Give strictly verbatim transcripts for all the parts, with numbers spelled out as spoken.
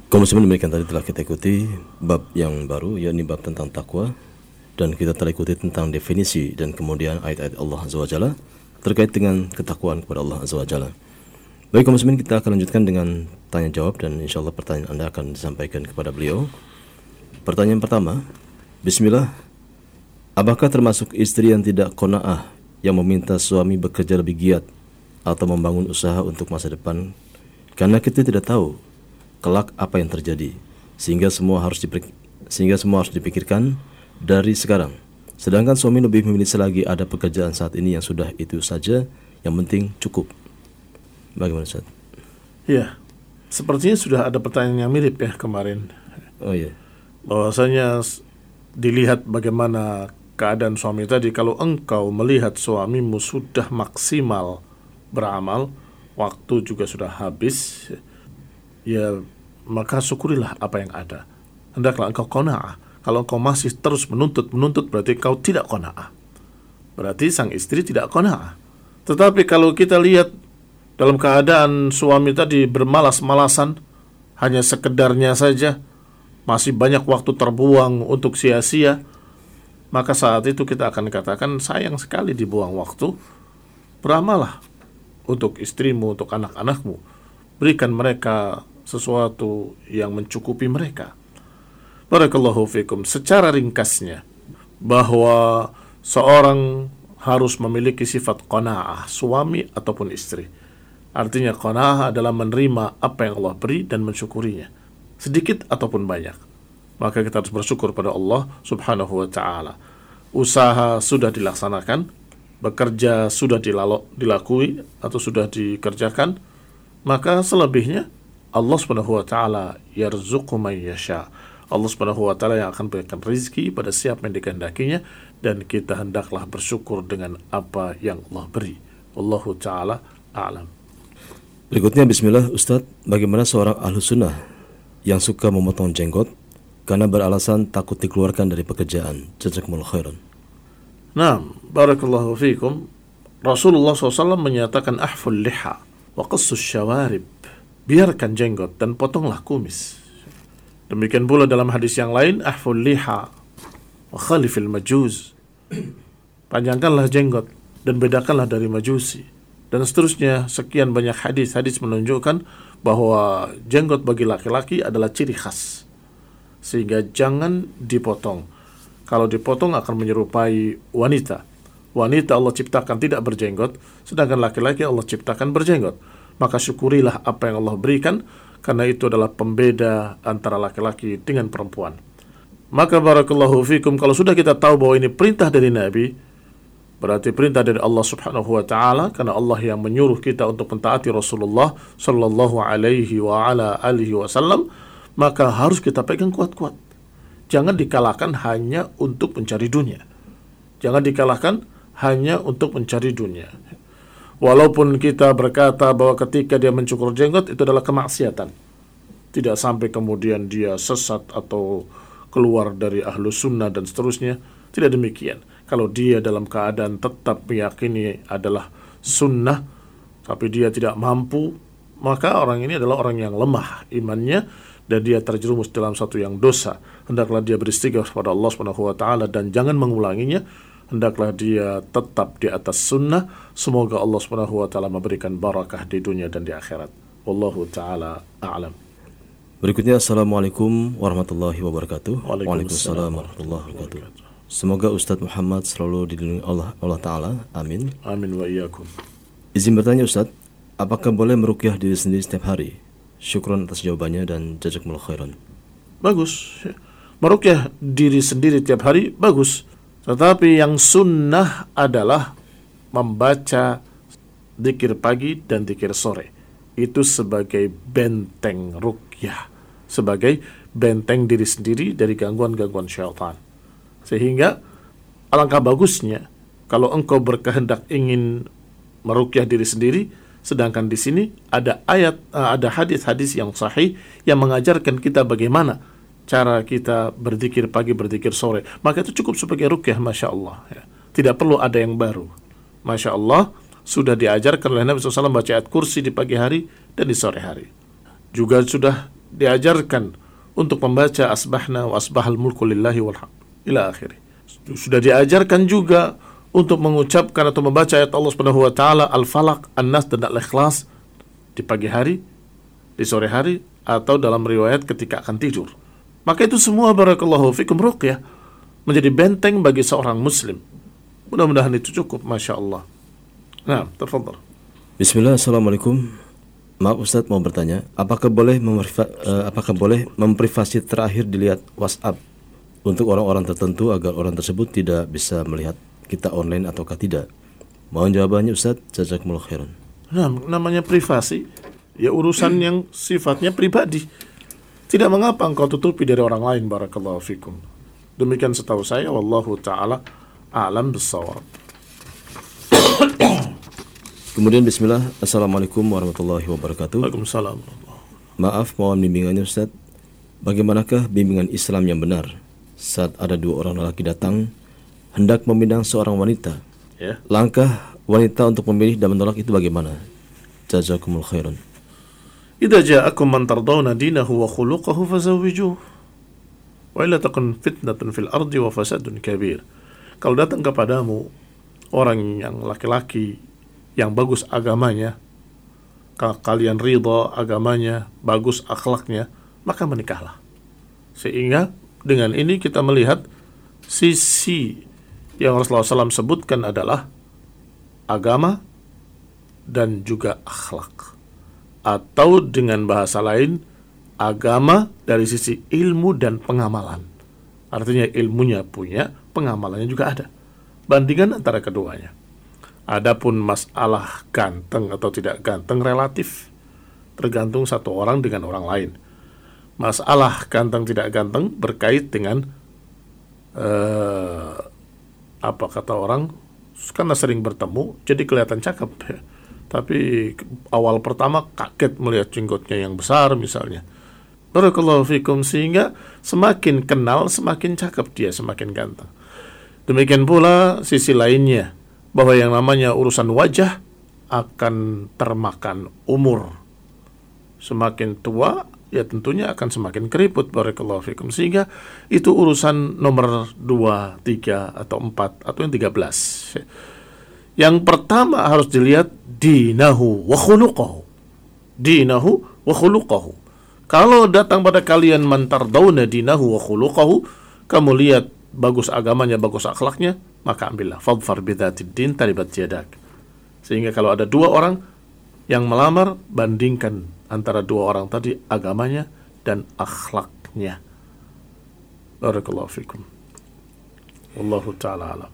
Kaum muslimin, demikian tadi telah kita ikuti bab yang baru, yakni bab tentang takwa, dan kita telah ikuti tentang definisi dan kemudian ayat-ayat Allah Azza wa Jalla terkait dengan ketakwaan kepada Allah Azza wa Jalla. Baik kaum muslimin, kita akan lanjutkan dengan tanya jawab dan insyaallah pertanyaan Anda akan disampaikan kepada beliau. Pertanyaan pertama, bismillah, apakah termasuk istri yang tidak qanaah yang meminta suami bekerja lebih giat atau membangun usaha untuk masa depan, karena kita tidak tahu kelak apa yang terjadi, sehingga semua harus dipikir, sehingga semua harus dipikirkan dari sekarang. Sedangkan suami lebih memilih selagi ada pekerjaan saat ini yang sudah itu saja, yang penting cukup. Bagaimana Ustaz? Iya, sepertinya sudah ada pertanyaan yang mirip ya kemarin. Oh iya. Bahwasanya dilihat bagaimana keadaan suami tadi. Kalau engkau melihat suamimu sudah maksimal beramal, waktu juga sudah habis, ya maka syukurilah apa yang ada. Hendaklah engkau qanaah. Kalau engkau masih terus menuntut menuntut berarti engkau tidak qanaah. Berarti sang istri tidak qanaah. Tetapi kalau kita lihat dalam keadaan suami tadi bermalas-malasan, hanya sekedarnya saja, masih banyak waktu terbuang untuk sia-sia, maka saat itu kita akan katakan sayang sekali dibuang waktu. Beramalah untuk istrimu, untuk anak-anakmu. Berikan mereka sesuatu yang mencukupi mereka. Barakallahu fikum. Secara ringkasnya, bahwa seorang harus memiliki sifat qanaah, suami ataupun istri. Artinya qanaah adalah menerima apa yang Allah beri dan mensyukurinya, sedikit ataupun banyak. Maka kita harus bersyukur pada Allah subhanahu wa ta'ala. Usaha sudah dilaksanakan, bekerja sudah dilalo, dilakui atau sudah dikerjakan, maka selebihnya Allah subhanahu wa ta'ala yarzuqu man yasha. Allah subhanahu wa ta'ala yang akan berikan rezeki pada siapa yang dikehendakinya, dan kita hendaklah bersyukur dengan apa yang Allah beri. Wallahu ta'ala a'lam. Berikutnya, bismillah Ustaz, bagaimana seorang ahlu sunnah yang suka memotong jenggot karena beralasan takut dikeluarkan dari pekerjaan? Jazakumullah khairan. Nah, barakallahu fikum. Rasulullah shallallahu alaihi wasallam menyatakan ahful liha wa qassus syawarib. Biarkan jenggot dan potonglah kumis. Demikian pula dalam hadis yang lain, ahful liha wa khalifil majuz. Panjangkanlah jenggot dan bedakanlah dari majusi. Dan seterusnya, sekian banyak hadis-hadis menunjukkan bahwa jenggot bagi laki-laki adalah ciri khas, sehingga jangan dipotong. Kalau dipotong akan menyerupai wanita. Wanita Allah ciptakan tidak berjenggot, sedangkan laki-laki Allah ciptakan berjenggot. Maka syukurilah apa yang Allah berikan, karena itu adalah pembeda antara laki-laki dengan perempuan. Maka barakallahu fikum, kalau sudah kita tahu bahwa ini perintah dari Nabi, berarti perintah dari Allah subhanahu wa ta'ala, karena Allah yang menyuruh kita untuk mentaati Rasulullah sallallahu alaihi wa ala alihi wasallam, maka harus kita pegang kuat-kuat. Jangan dikalahkan hanya untuk mencari dunia. Jangan dikalahkan hanya untuk mencari dunia. Walaupun kita berkata bahwa ketika dia mencukur jenggot itu adalah kemaksiatan, tidak sampai kemudian dia sesat atau keluar dari ahlu sunnah dan seterusnya. Tidak demikian. Kalau dia dalam keadaan tetap meyakini adalah sunnah, tapi dia tidak mampu, maka orang ini adalah orang yang lemah imannya, dan dia terjerumus dalam satu yang dosa. Hendaklah dia beristighfar kepada Allah subhanahu wa ta'ala dan jangan mengulanginya. Hendaklah dia tetap di atas sunnah. Semoga Allah subhanahu wa ta'ala memberikan barakah di dunia dan di akhirat. Wallahu ta'ala a'lam. Berikutnya, assalamualaikum warahmatullahi wabarakatuh. Waalaikumsalam warahmatullahi wabarakatuh. Semoga Ustadz Muhammad selalu dilindungi Allah, Allah Ta'ala. Amin. Amin wa iyyakum. Izin bertanya Ustadz, apakah boleh meruqyah diri sendiri setiap hari? Syukron atas jawabannya dan jazakumullah khairan. Bagus. Meruqyah diri sendiri tiap hari bagus. Tetapi yang sunnah adalah membaca dzikir pagi dan dzikir sore. Itu sebagai benteng ruqyah, sebagai benteng diri sendiri dari gangguan-gangguan syaitan. Sehingga alangkah bagusnya kalau engkau berkehendak ingin meruqyah diri sendiri, sedangkan di sini ada ayat, ada hadis-hadis yang sahih yang mengajarkan kita bagaimana cara kita berzikir pagi, berzikir sore. Maka itu cukup sebagai ruqyah, masya Allah. Ya. Tidak perlu ada yang baru. Masya Allah, sudah diajarkan oleh Nabi shallallahu alaihi wasallam baca ayat kursi di pagi hari dan di sore hari. Juga sudah diajarkan untuk membaca asbahna wa asbahal mulku lillahi walhamd ila akhirih. Sudah diajarkan juga untuk mengucapkan atau membaca ayat Allah Subhanahu wa taala Al-Falaq, An-Nas dan Al-Ikhlas di pagi hari, di sore hari, atau dalam riwayat ketika akan tidur. Maka itu semua barakallahu fikum ruqyah menjadi benteng bagi seorang muslim. Mudah-mudahan itu cukup, Masya Allah. Nah, tafadhal. Bismillah, Assalamualaikum. Maaf Ustaz, mau bertanya, apakah boleh mempriva, uh, apakah boleh memprivasi terakhir dilihat WhatsApp untuk orang-orang tertentu agar orang tersebut tidak bisa melihat kita online ataukah tidak? Mohon jawabannya Ustaz, jazakumullah khairan. Nah, namanya privasi, ya urusan yang sifatnya pribadi. Tidak mengapa engkau tutupi dari orang lain, barakallahu fikum. Demikian setahu saya, wallahu ta'ala a'lam bissawab. Kemudian bismillah, Assalamualaikum warahmatullahi wabarakatuh. Waalaikumsalam. Maaf, mohon bimbingannya Ustaz. Bagaimanakah bimbingan Islam yang benar saat ada dua orang lelaki datang hendak meminang seorang wanita? Ya. Langkah wanita untuk memilih dan menolak itu bagaimana? Jazakumul khairan. Idza ja'akum man tardawna dinahu wa khuluquhu fazawwijuhu. Wa illa takun fitnatun fil ardi wa fasadun kabir. Kalau datang kepadamu orang yang laki-laki yang bagus agamanya, kalian ridha agamanya, bagus akhlaknya, maka menikahlah. Sehingga dengan ini kita melihat sisi yang Rasulullah shallallahu alaihi wasallam sebutkan adalah agama dan juga akhlak. Atau dengan bahasa lain, agama dari sisi ilmu dan pengamalan. Artinya ilmunya punya, pengamalannya juga ada. Bandingan antara keduanya. Adapun masalah ganteng atau tidak ganteng relatif, tergantung satu orang dengan orang lain. Masalah ganteng tidak ganteng berkait dengan uh, apa kata orang, karena sering bertemu jadi kelihatan cakep ya. Tapi awal pertama kaget melihat jenggotnya yang besar misalnya. Barakallahu fikum, sehingga semakin kenal semakin cakep dia, semakin ganteng. Demikian pula sisi lainnya, bahwa yang namanya urusan wajah akan termakan umur. Semakin tua, ya tentunya akan semakin keriput, barakallahu fikum. Sehingga itu urusan nomor dua, tiga, atau empat, atau yang tiga belas. Yang pertama harus dilihat dinahu wa khuluquhu. Dinahu wa khuluquhu. Kalau datang pada kalian man tardawna dinahu wa khuluquhu, kamu lihat bagus agamanya, bagus akhlaknya, maka ambillah. Fadfar bidzatid din taribat yadak. Sehingga kalau ada dua orang yang melamar, bandingkan antara dua orang tadi agamanya dan akhlaknya. Barakallahu fikum. Wallahu ta'ala alam.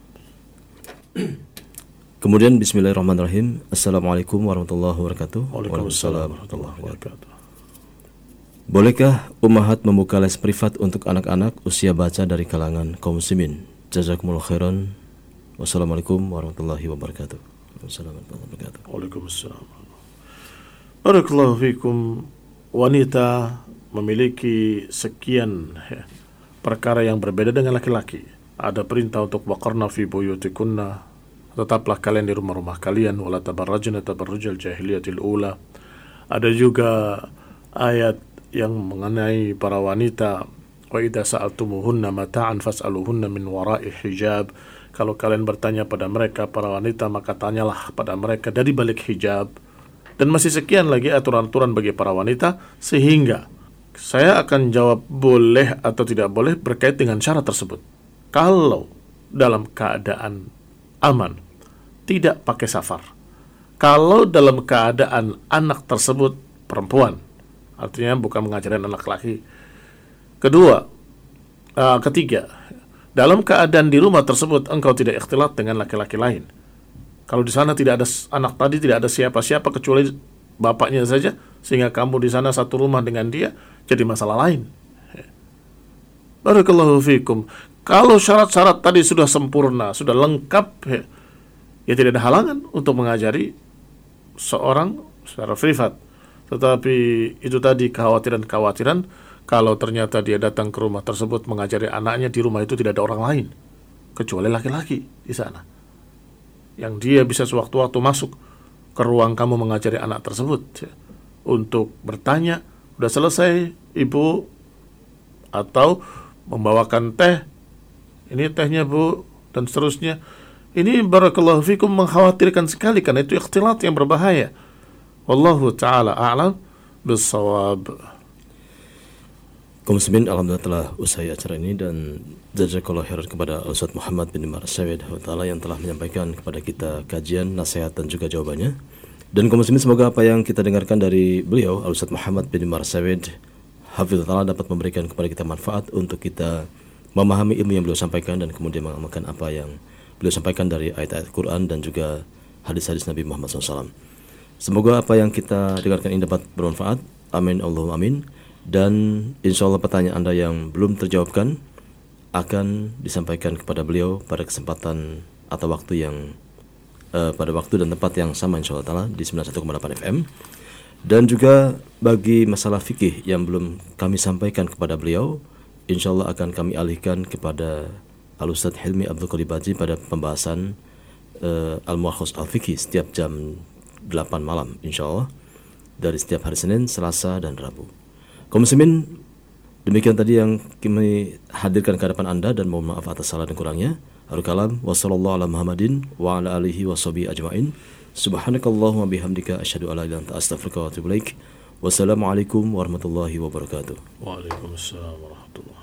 Kemudian bismillahirrahmanirrahim. Assalamualaikum warahmatullahi wabarakatuh. Waalaikumsalam warahmatullahi wabarakatuh. Bolehkah ummahat membuka les privat untuk anak-anak usia baca dari kalangan kaum muslimin? Jazakumullah khairan. Wassalamualaikum warahmatullahi wabarakatuh. Wassalamualaikum. Waalaikumsalam. Barakallahu fikum. Wanita memiliki sekian ya, perkara yang berbeda dengan laki-laki. Ada perintah untuk waqarna fi buyutikunna, tetaplah kalian di rumah-rumah kalian, wala tabarrajna tabarrujal jahiliyatil ula. Ada juga ayat yang mengenai para wanita, wa idza sa'altumuhunna mata'an fas'aluhunna min wara'i hijab. Kalau kalian bertanya pada mereka para wanita, maka tanyalah pada mereka dari balik hijab. Dan masih sekian lagi aturan-aturan bagi para wanita, sehingga saya akan jawab boleh atau tidak boleh berkait dengan syarat tersebut. Kalau dalam keadaan aman, tidak pakai safar. Kalau dalam keadaan anak tersebut perempuan, artinya bukan mengajarkan anak laki. Kedua, uh, ketiga, dalam keadaan di rumah tersebut engkau tidak ikhtilat dengan laki-laki lain. Kalau di sana tidak ada anak tadi, tidak ada siapa-siapa kecuali bapaknya saja, sehingga kamu di sana satu rumah dengan dia, jadi masalah lain. Barakallahu fikum. Kalau syarat-syarat tadi sudah sempurna, sudah lengkap, ya, ya tidak ada halangan untuk mengajari seorang secara privat. Tetapi itu tadi kekhawatiran-kekhawatiran, kalau ternyata dia datang ke rumah tersebut mengajari anaknya, di rumah itu tidak ada orang lain kecuali laki-laki di sana, yang dia bisa sewaktu-waktu masuk ke ruang kamu mengajari anak tersebut ya, untuk bertanya, udah selesai ibu, atau membawakan teh, ini tehnya bu, dan seterusnya. Ini barakallahu fikum mengkhawatirkan sekali, karena itu ikhtilat yang berbahaya. Wallahu ta'ala a'lam bissawab. Kaum muslimin, alhamdulillah telah usai acara ini, dan jazakallahu khairan kepada Ustaz Muhammad bin Umar Syawed yang telah menyampaikan kepada kita kajian, nasihat dan juga jawabannya. Dan kaum muslimin, semoga apa yang kita dengarkan dari beliau Ustaz Muhammad bin Umar Syawed hafizahullah dapat memberikan kepada kita manfaat untuk kita memahami ilmu yang beliau sampaikan dan kemudian mengamalkan apa yang beliau sampaikan dari ayat-ayat Quran dan juga hadis-hadis Nabi Muhammad shallallahu alaihi wasallam. Semoga apa yang kita dengarkan ini dapat bermanfaat. Amin Allahumma amin. Dan insya Allah pertanyaan Anda yang belum terjawabkan akan disampaikan kepada beliau pada kesempatan atau waktu yang uh, pada waktu dan tempat yang sama insya Allah ta'ala di sembilan puluh satu koma delapan F M. Dan juga bagi masalah fikih yang belum kami sampaikan kepada beliau, insya Allah akan kami alihkan kepada Al-Ustaz Hilmi Abdul Qorib Haji pada pembahasan uh, Al-Muakhos Al-Fiqhi setiap jam delapan malam insya Allah, dari setiap hari Senin, Selasa, dan Rabu. Kaum muslimin, demikian tadi yang kami hadirkan ke hadapan Anda, dan mohon maaf atas salah dan kurangnya. Akhirul kalam, wa sallallahu ala Muhammadin wa ala alihi wa sahbihi ajma'in. Subhanakallahumma bihamdika asyhadu an la ilaha illa anta astaghfiruka wa atubu ilaik. Wassalamualaikum warahmatullahi wabarakatuh. Waalaikumsalam warahmatullahi wabarakatuh.